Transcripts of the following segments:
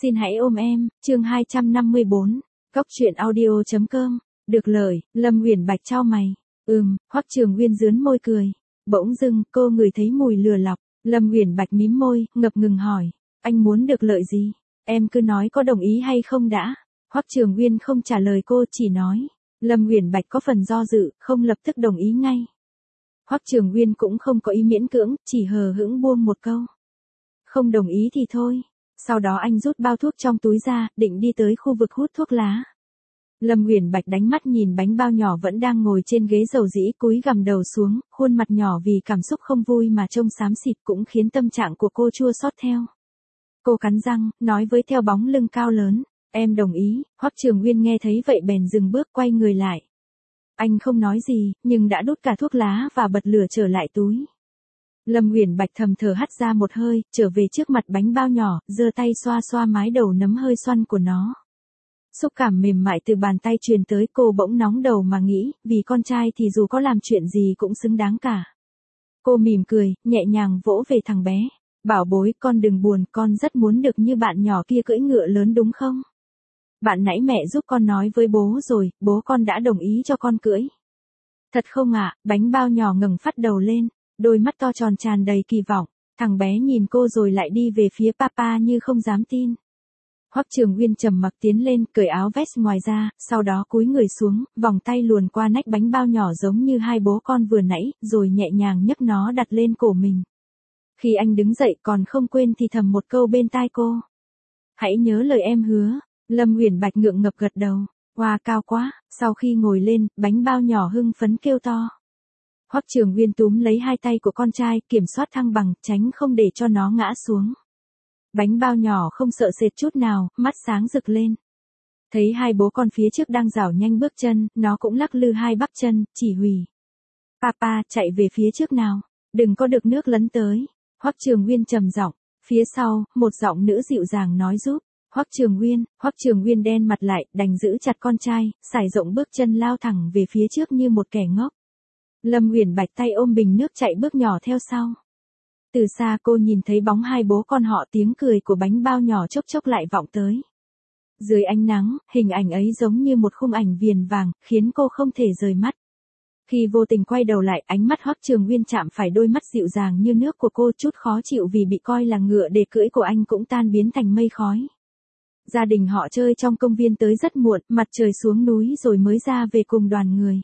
Xin hãy ôm em, chương 254, Cóc truyện audio.com, được lời, Lâm Uyển Bạch chau mày. Hoắc Trường Uyên rướn môi cười. Bỗng dưng, cô ngửi thấy mùi lừa lọc. Lâm Uyển Bạch mím môi, ngập ngừng hỏi, anh muốn được lợi gì? Em cứ nói có đồng ý hay không đã. Hoắc Trường Uyên không trả lời cô, chỉ nói. Lâm Uyển Bạch có phần do dự, không lập tức đồng ý ngay. Hoắc Trường Uyên cũng không có ý miễn cưỡng, chỉ hờ hững buông một câu. Không đồng ý thì thôi. Sau đó anh rút bao thuốc trong túi ra, định đi tới khu vực hút thuốc lá. Lâm Uyển Bạch đánh mắt nhìn bánh bao nhỏ vẫn đang ngồi trên ghế dầu dĩ, cúi gằm đầu xuống, khuôn mặt nhỏ vì cảm xúc không vui mà trông xám xịt, cũng khiến tâm trạng của cô chua xót theo. Cô cắn răng, nói với theo bóng lưng cao lớn, em đồng ý. Hoắc Trường Uyên nghe thấy vậy bèn dừng bước, quay người lại. Anh không nói gì, nhưng đã đút cả thuốc lá và bật lửa trở lại túi. Lâm Uyển Bạch thầm thở hắt ra một hơi, trở về trước mặt bánh bao nhỏ, giơ tay xoa xoa mái đầu nấm hơi xoăn của nó. Xúc cảm mềm mại từ bàn tay truyền tới, cô bỗng nóng đầu mà nghĩ, vì con trai thì dù có làm chuyện gì cũng xứng đáng cả. Cô mỉm cười, nhẹ nhàng vỗ về thằng bé. Bảo bối, con đừng buồn, con rất muốn được như bạn nhỏ kia cưỡi ngựa lớn đúng không? Bạn nãy mẹ giúp con nói với bố rồi, bố con đã đồng ý cho con cưỡi. Thật không ạ? Bánh bao nhỏ ngẩng phát đầu lên, đôi mắt to tròn tràn đầy kỳ vọng. Thằng bé nhìn cô rồi lại đi về phía papa như không dám tin. Hoắc Trường Uyên trầm mặc tiến lên, cởi áo vest ngoài ra, sau đó cúi người xuống, vòng tay luồn qua nách bánh bao nhỏ giống như hai bố con vừa nãy, rồi nhẹ nhàng nhấc nó đặt lên cổ mình. Khi anh đứng dậy còn không quên thì thầm một câu bên tai cô. Hãy nhớ lời em hứa. Lâm Uyển Bạch ngượng ngập gật đầu. Wow, cao quá. Sau khi ngồi lên, bánh bao nhỏ hưng phấn kêu to. Hoắc Trường Uyên túm lấy hai tay của con trai, kiểm soát thăng bằng, tránh không để cho nó ngã xuống. Bánh bao nhỏ không sợ sệt chút nào, mắt sáng rực lên. Thấy hai bố con phía trước đang rảo nhanh bước chân, nó cũng lắc lư hai bắp chân, chỉ huy. Papa, chạy về phía trước nào, đừng có được nước lấn tới. Hoắc Trường Uyên trầm giọng. Phía sau, một giọng nữ dịu dàng nói giúp. Hoắc Trường Uyên đen mặt lại, đành giữ chặt con trai, sải rộng bước chân lao thẳng về phía trước như một kẻ ngốc. Lâm Uyển Bạch tay ôm bình nước chạy bước nhỏ theo sau. Từ xa cô nhìn thấy bóng hai bố con họ, tiếng cười của bánh bao nhỏ chốc chốc lại vọng tới. Dưới ánh nắng, hình ảnh ấy giống như một khung ảnh viền vàng, khiến cô không thể rời mắt. Khi vô tình quay đầu lại, ánh mắt Hoắc Trường Uyên chạm phải đôi mắt dịu dàng như nước của cô, chút khó chịu vì bị coi là ngựa để cưỡi của anh cũng tan biến thành mây khói. Gia đình họ chơi trong công viên tới rất muộn, mặt trời xuống núi rồi mới ra về cùng đoàn người.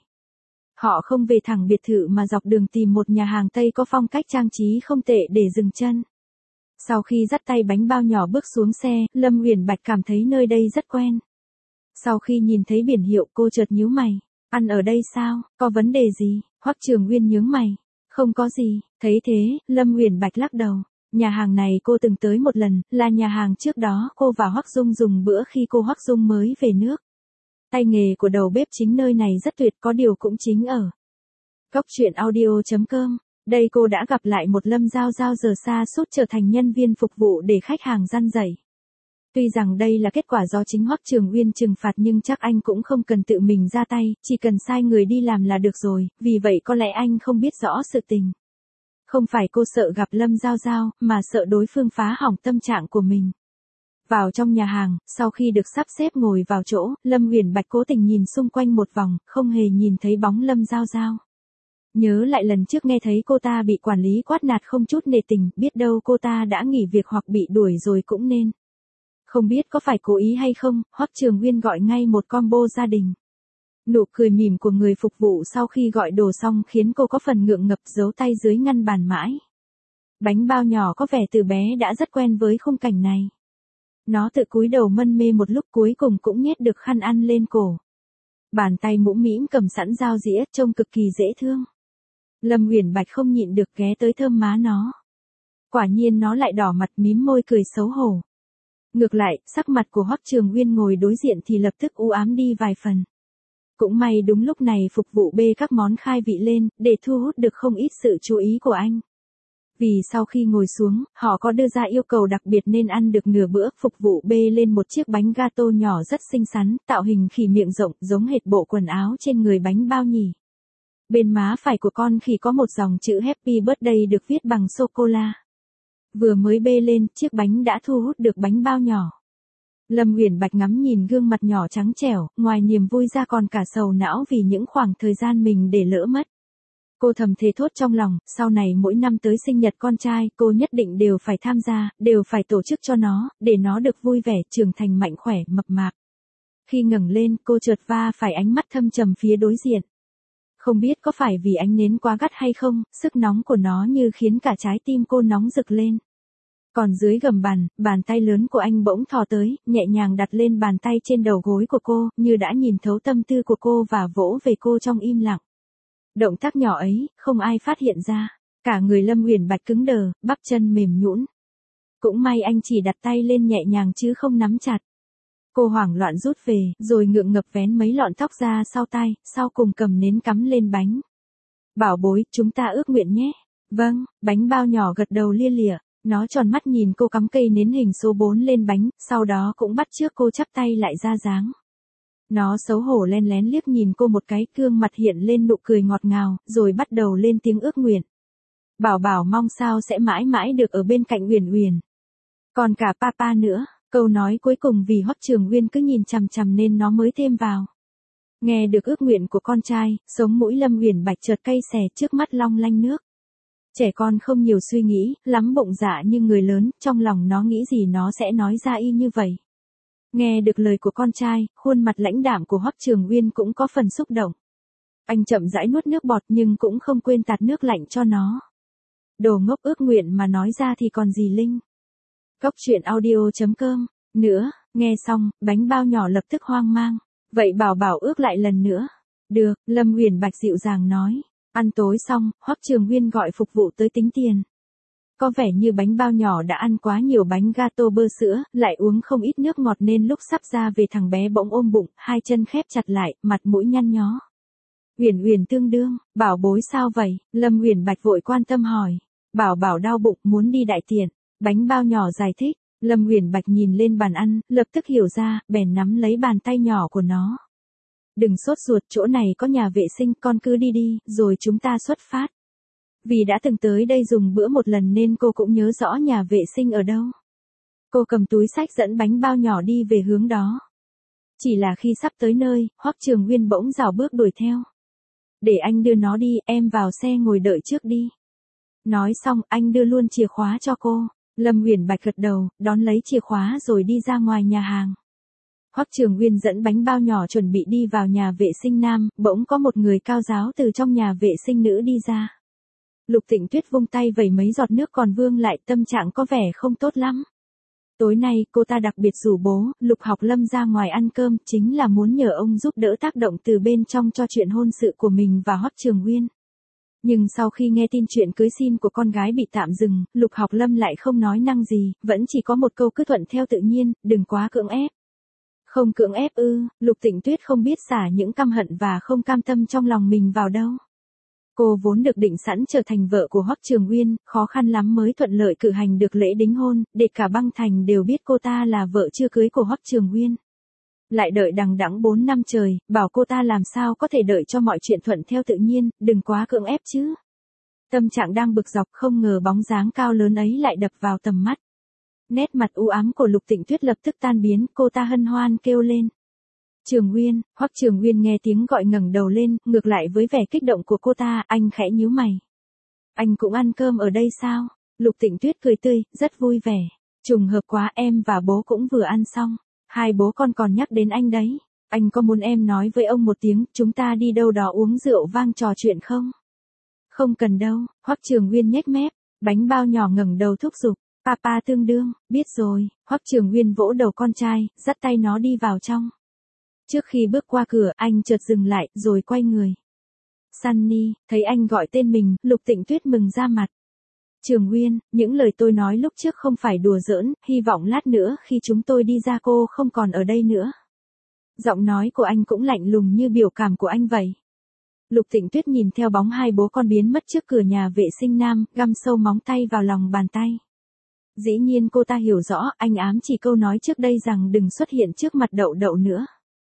Họ không về thẳng biệt thự mà dọc đường tìm một nhà hàng Tây có phong cách trang trí không tệ để dừng chân. Sau khi dắt tay bánh bao nhỏ bước xuống xe, Lâm Uyển Bạch cảm thấy nơi đây rất quen. Sau khi nhìn thấy biển hiệu, cô chợt nhíu mày. Ăn ở đây sao, có vấn đề gì? Hoắc Trường Uyên nhướng mày. Không có gì. Thấy thế, Lâm Uyển Bạch lắc đầu. Nhà hàng này cô từng tới một lần, là nhà hàng trước đó cô và Hoắc Dung dùng bữa khi cô Hoắc Dung mới về nước. Tay nghề của đầu bếp chính nơi này rất tuyệt, có điều cũng chính ở Cóc truyện audio.com. Đây cô đã gặp lại một Lâm Giao Giao giờ xa sút trở thành nhân viên phục vụ để khách hàng răn rẩy. Tuy rằng đây là kết quả do chính Hoắc Trường Uyên trừng phạt nhưng chắc anh cũng không cần tự mình ra tay, chỉ cần sai người đi làm là được rồi, vì vậy có lẽ anh không biết rõ sự tình. Không phải cô sợ gặp Lâm Giao Giao, mà sợ đối phương phá hỏng tâm trạng của mình. Vào trong nhà hàng, sau khi được sắp xếp ngồi vào chỗ, Lâm Uyển Bạch cố tình nhìn xung quanh một vòng, không hề nhìn thấy bóng Lâm Giao Giao. Nhớ lại lần trước nghe thấy cô ta bị quản lý quát nạt không chút nể tình, biết đâu cô ta đã nghỉ việc hoặc bị đuổi rồi cũng nên. Không biết có phải cố ý hay không, Hoắc Trường Uyên gọi ngay một combo gia đình. Nụ cười mỉm của người phục vụ sau khi gọi đồ xong khiến cô có phần ngượng ngập, giấu tay dưới ngăn bàn mãi. Bánh bao nhỏ có vẻ từ bé đã rất quen với khung cảnh này. Nó tự cúi đầu mân mê một lúc, cuối cùng cũng nhét được khăn ăn lên cổ. Bàn tay mũm mĩm cầm sẵn dao dĩa, trông cực kỳ dễ thương. Lâm Uyển Bạch không nhịn được ghé tới thơm má nó. Quả nhiên nó lại đỏ mặt mím môi cười xấu hổ. Ngược lại, sắc mặt của Hoắc Trường Uyên ngồi đối diện thì lập tức u ám đi vài phần. Cũng may đúng lúc này phục vụ bê các món khai vị lên, để thu hút được không ít sự chú ý của anh. Vì sau khi ngồi xuống, họ có đưa ra yêu cầu đặc biệt nên ăn được nửa bữa, phục vụ bê lên một chiếc bánh gato nhỏ rất xinh xắn, tạo hình khỉ miệng rộng, giống hệt bộ quần áo trên người bánh bao nhỉ. Bên má phải của con khỉ có một dòng chữ Happy Birthday được viết bằng sô-cô-la. Vừa mới bê lên, chiếc bánh đã thu hút được bánh bao nhỏ. Lâm Uyển Bạch ngắm nhìn gương mặt nhỏ trắng trẻo, ngoài niềm vui ra còn cả sầu não vì những khoảng thời gian mình để lỡ mất. Cô thầm thề thốt trong lòng, sau này mỗi năm tới sinh nhật con trai, cô nhất định đều phải tham gia, đều phải tổ chức cho nó, để nó được vui vẻ, trưởng thành mạnh khỏe, mập mạp. Khi ngẩng lên, cô chợt va phải ánh mắt thâm trầm phía đối diện. Không biết có phải vì ánh nến quá gắt hay không, sức nóng của nó như khiến cả trái tim cô nóng rực lên. Còn dưới gầm bàn, bàn tay lớn của anh bỗng thò tới, nhẹ nhàng đặt lên bàn tay trên đầu gối của cô, như đã nhìn thấu tâm tư của cô và vỗ về cô trong im lặng. Động tác nhỏ ấy, không ai phát hiện ra. Cả người Lâm Uyển Bạch cứng đờ, bắp chân mềm nhũn. Cũng may anh chỉ đặt tay lên nhẹ nhàng chứ không nắm chặt. Cô hoảng loạn rút về, rồi ngượng ngập vén mấy lọn tóc ra sau tai, sau cùng cầm nến cắm lên bánh. Bảo bối, chúng ta ước nguyện nhé. Vâng, bánh bao nhỏ gật đầu lia lịa. Nó tròn mắt nhìn cô cắm cây nến hình số 4 lên bánh, sau đó cũng bắt chước cô chắp tay lại ra dáng. Nó xấu hổ len lén liếc nhìn cô một cái, gương mặt hiện lên nụ cười ngọt ngào, rồi bắt đầu lên tiếng ước nguyện. Bảo bảo mong sao sẽ mãi mãi được ở bên cạnh Uyển Uyển. Còn cả papa nữa, câu nói cuối cùng vì Hoắc Trường Uyên cứ nhìn chằm chằm nên nó mới thêm vào. Nghe được ước nguyện của con trai, sống mũi Lâm Uyển Bạch chợt cay xè, trước mắt long lanh nước. Trẻ con không nhiều suy nghĩ, lắm bụng dạ như người lớn, trong lòng nó nghĩ gì nó sẽ nói ra y như vậy. Nghe được lời của con trai, khuôn mặt lãnh đạm của Hoắc Trường Uyên cũng có phần xúc động. Anh chậm rãi nuốt nước bọt nhưng cũng không quên tạt nước lạnh cho nó. Đồ ngốc, ước nguyện mà nói ra thì còn gì linh. Cốc truyện audio.com. Nữa, nghe xong, bánh bao nhỏ lập tức hoang mang. Vậy bảo bảo ước lại lần nữa. Được, Lâm Uyển Bạch dịu dàng nói. Ăn tối xong, Hoắc Trường Uyên gọi phục vụ tới tính tiền. Có vẻ như bánh bao nhỏ đã ăn quá nhiều bánh gato bơ sữa, lại uống không ít nước ngọt nên lúc sắp ra về thằng bé bỗng ôm bụng, hai chân khép chặt lại, mặt mũi nhăn nhó. Uyển Uyển tương đương, bảo bối sao vậy? Lâm Uyển Bạch vội quan tâm hỏi. Bảo bảo đau bụng, muốn đi đại tiện. Bánh bao nhỏ giải thích. Lâm Uyển Bạch nhìn lên bàn ăn, lập tức hiểu ra, bèn nắm lấy bàn tay nhỏ của nó. Đừng sốt ruột, chỗ này có nhà vệ sinh, con cứ đi đi, rồi chúng ta xuất phát. Vì đã từng tới đây dùng bữa một lần nên cô cũng nhớ rõ nhà vệ sinh ở đâu. Cô cầm túi xách dẫn bánh bao nhỏ đi về hướng đó. Chỉ là khi sắp tới nơi, Hoắc Trường Uyên bỗng rảo bước đuổi theo. Để anh đưa nó đi, em vào xe ngồi đợi trước đi. Nói xong, anh đưa luôn chìa khóa cho cô. Lâm Uyển Bạch gật đầu, đón lấy chìa khóa rồi đi ra ngoài nhà hàng. Hoắc Trường Uyên dẫn bánh bao nhỏ chuẩn bị đi vào nhà vệ sinh nam, bỗng có một người cao giáo từ trong nhà vệ sinh nữ đi ra. Lục Tịnh Tuyết vung tay vẩy mấy giọt nước còn vương lại, tâm trạng có vẻ không tốt lắm. Tối nay, cô ta đặc biệt rủ bố, Lục Học Lâm ra ngoài ăn cơm, chính là muốn nhờ ông giúp đỡ tác động từ bên trong cho chuyện hôn sự của mình và Hoắc Trường Uyên. Nhưng sau khi nghe tin chuyện cưới xin của con gái bị tạm dừng, Lục Học Lâm lại không nói năng gì, vẫn chỉ có một câu cứ thuận theo tự nhiên, đừng quá cưỡng ép. Không cưỡng ép ư? Lục Tịnh Tuyết không biết xả những căm hận và không cam tâm trong lòng mình vào đâu. Cô vốn được định sẵn trở thành vợ của Hoắc Trường Uyên, khó khăn lắm mới thuận lợi cử hành được lễ đính hôn, để cả băng thành đều biết cô ta là vợ chưa cưới của Hoắc Trường Uyên. Lại đợi đằng đẵng 4 năm trời, bảo cô ta làm sao có thể đợi cho mọi chuyện thuận theo tự nhiên, đừng quá cưỡng ép chứ. Tâm trạng đang bực dọc, không ngờ bóng dáng cao lớn ấy lại đập vào tầm mắt. Nét mặt u ám của Lục Tịnh Tuyết lập tức tan biến, cô ta hân hoan kêu lên. Trường Uyên. Hoắc Trường Uyên nghe tiếng gọi ngẩng đầu lên, ngược lại với vẻ kích động của cô ta, anh khẽ nhíu mày. Anh cũng ăn cơm ở đây sao? Lục Tịnh Tuyết cười tươi, rất vui vẻ. Trùng hợp quá, em và bố cũng vừa ăn xong. Hai bố con còn nhắc đến anh đấy. Anh có muốn em nói với ông một tiếng, chúng ta đi đâu đó uống rượu vang trò chuyện không? Không cần đâu, Hoắc Trường Uyên nhếch mép. Bánh bao nhỏ ngẩng đầu thúc giục. Papa tương đương, biết rồi. Hoắc Trường Uyên vỗ đầu con trai, dắt tay nó đi vào trong. Trước khi bước qua cửa, anh chợt dừng lại, rồi quay người. Sunny, thấy anh gọi tên mình, Lục Tịnh Tuyết mừng ra mặt. Trường Uyên, những lời tôi nói lúc trước không phải đùa giỡn, hy vọng lát nữa khi chúng tôi đi ra cô không còn ở đây nữa. Giọng nói của anh cũng lạnh lùng như biểu cảm của anh vậy. Lục Tịnh Tuyết nhìn theo bóng hai bố con biến mất trước cửa nhà vệ sinh nam, găm sâu móng tay vào lòng bàn tay. Dĩ nhiên cô ta hiểu rõ, anh ám chỉ câu nói trước đây rằng đừng xuất hiện trước mặt Đậu Đậu nữa.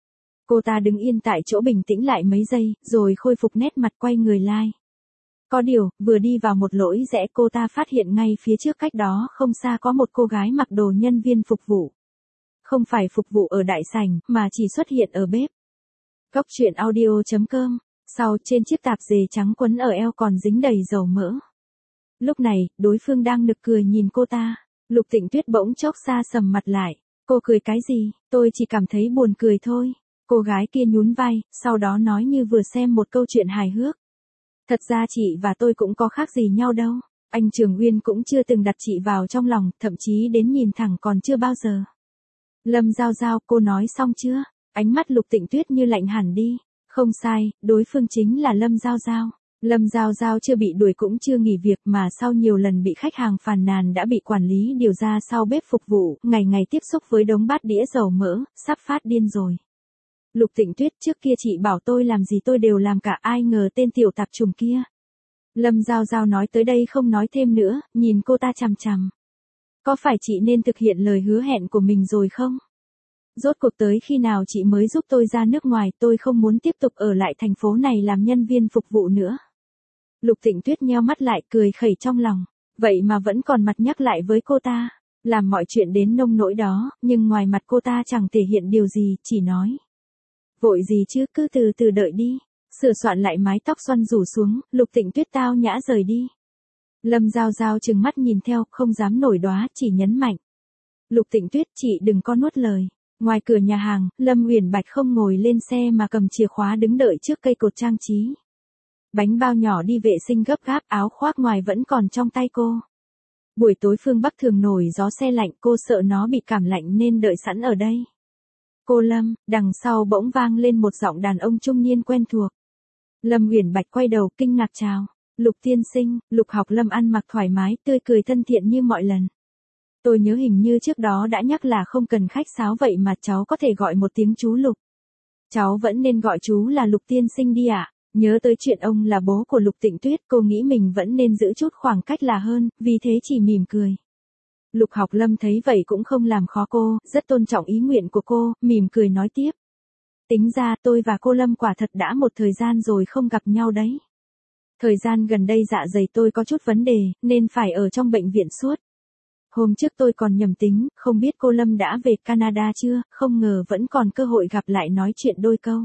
Cô ta đứng yên tại chỗ bình tĩnh lại mấy giây, rồi khôi phục nét mặt quay người lai. Có điều, vừa đi vào một lối rẽ cô ta phát hiện ngay phía trước cách đó không xa có một cô gái mặc đồ nhân viên phục vụ. Không phải phục vụ ở đại sảnh, mà chỉ xuất hiện ở bếp. Cóc truyện audio.com. Sau trên chiếc tạp dề trắng quấn ở eo còn dính đầy dầu mỡ. Lúc này, đối phương đang nực cười nhìn cô ta. Lục Tịnh Tuyết bỗng chốc xa sầm mặt lại. Cô cười cái gì, tôi chỉ cảm thấy buồn cười thôi. Cô gái kia nhún vai, sau đó nói như vừa xem một câu chuyện hài hước. Thật ra chị và tôi cũng có khác gì nhau đâu. Anh Trường Uyên cũng chưa từng đặt chị vào trong lòng, thậm chí đến nhìn thẳng còn chưa bao giờ. Lâm Giao Giao, cô nói xong chưa? Ánh mắt Lục Tịnh Tuyết như lạnh hẳn đi. Không sai, đối phương chính là Lâm Giao Giao. Lâm Giao Giao chưa bị đuổi cũng chưa nghỉ việc mà sau nhiều lần bị khách hàng phàn nàn đã bị quản lý điều ra sau bếp phục vụ, ngày ngày tiếp xúc với đống bát đĩa dầu mỡ, sắp phát điên rồi. Lục Tịnh Tuyết, trước kia chị bảo tôi làm gì tôi đều làm cả, ai ngờ tên tiểu tạp chủng kia. Lâm Giao Giao nói tới đây không nói thêm nữa, nhìn cô ta chằm chằm. Có phải chị nên thực hiện lời hứa hẹn của mình rồi không? Rốt cuộc tới khi nào chị mới giúp tôi ra nước ngoài, tôi không muốn tiếp tục ở lại thành phố này làm nhân viên phục vụ nữa. Lục Tịnh Tuyết nheo mắt lại cười khẩy trong lòng, vậy mà vẫn còn mặt nhắc lại với cô ta, làm mọi chuyện đến nông nỗi đó, nhưng ngoài mặt cô ta chẳng thể hiện điều gì, chỉ nói. Vội gì chứ, cứ từ từ đợi đi. Sửa soạn lại mái tóc xoăn rủ xuống, Lục Tịnh Tuyết tao nhã rời đi. Lâm Giao Giao trừng mắt nhìn theo, không dám nổi đoá, chỉ nhấn mạnh. Lục Tịnh Tuyết, chị đừng có nuốt lời. Ngoài cửa nhà hàng, Lâm Uyển Bạch không ngồi lên xe mà cầm chìa khóa đứng đợi trước cây cột trang trí. Bánh bao nhỏ đi vệ sinh gấp gáp, áo khoác ngoài vẫn còn trong tay cô. Buổi tối phương Bắc thường nổi gió se lạnh, cô sợ nó bị cảm lạnh nên đợi sẵn ở đây. Cô Lâm, đằng sau bỗng vang lên một giọng đàn ông trung niên quen thuộc. Lâm Uyển Bạch quay đầu kinh ngạc chào. Lục tiên sinh. Lục Học Lâm ăn mặc thoải mái, tươi cười thân thiện như mọi lần. Tôi nhớ hình như trước đó đã nhắc là không cần khách sáo, vậy mà cháu có thể gọi một tiếng chú Lục. Cháu vẫn nên gọi chú là Lục tiên sinh đi ạ. Nhớ tới chuyện ông là bố của Lục Tịnh Tuyết, cô nghĩ mình vẫn nên giữ chút khoảng cách là hơn, vì thế chỉ mỉm cười. Lục Học Lâm thấy vậy cũng không làm khó cô, rất tôn trọng ý nguyện của cô, mỉm cười nói tiếp. Tính ra tôi và cô Lâm quả thật đã một thời gian rồi không gặp nhau đấy. Thời gian gần đây dạ dày tôi có chút vấn đề, nên phải ở trong bệnh viện suốt. Hôm trước tôi còn nhầm tính, không biết cô Lâm đã về Canada chưa, không ngờ vẫn còn cơ hội gặp lại nói chuyện đôi câu.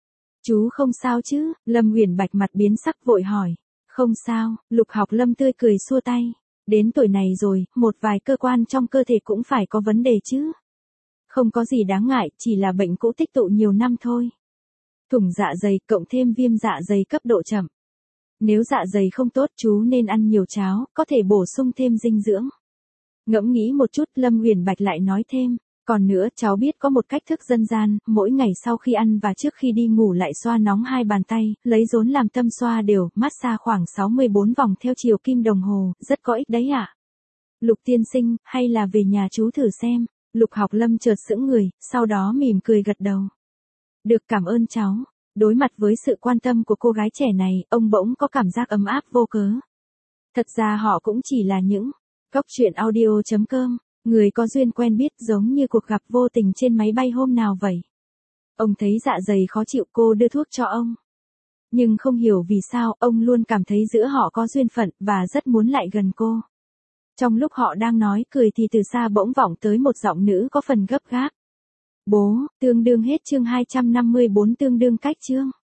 Chú không sao chứ? Lâm Uyển Bạch mặt biến sắc vội hỏi. Không sao, Lục Học Lâm tươi cười xua tay. Đến tuổi này rồi, một vài cơ quan trong cơ thể cũng phải có vấn đề chứ. Không có gì đáng ngại, chỉ là bệnh cũ tích tụ nhiều năm thôi. Thủng dạ dày cộng thêm viêm dạ dày cấp độ chậm. Nếu dạ dày không tốt chú nên ăn nhiều cháo, có thể bổ sung thêm dinh dưỡng. Ngẫm nghĩ một chút, Lâm Uyển Bạch lại nói thêm. Còn nữa, cháu biết có một cách thức dân gian, mỗi ngày sau khi ăn và trước khi đi ngủ lại xoa nóng hai bàn tay, lấy rốn làm tâm xoa đều, massage khoảng 64 vòng theo chiều kim đồng hồ, rất có ích đấy ạ. Lục tiên sinh, hay là về nhà chú thử xem. Lục Học Lâm chợt sững người, sau đó mỉm cười gật đầu. Được, cảm ơn cháu. Đối mặt với sự quan tâm của cô gái trẻ này, ông bỗng có cảm giác ấm áp vô cớ. Thật ra họ cũng chỉ là những cóc truyện audio.com, người có duyên quen biết, giống như cuộc gặp vô tình trên máy bay hôm nào vậy. Ông thấy dạ dày khó chịu, cô đưa thuốc cho ông. Nhưng không hiểu vì sao, ông luôn cảm thấy giữa họ có duyên phận, và rất muốn lại gần cô. Trong lúc họ đang nói cười thì từ xa bỗng vọng tới một giọng nữ có phần gấp gáp. Bố, tương đương hết chương 254, tương đương cách chương.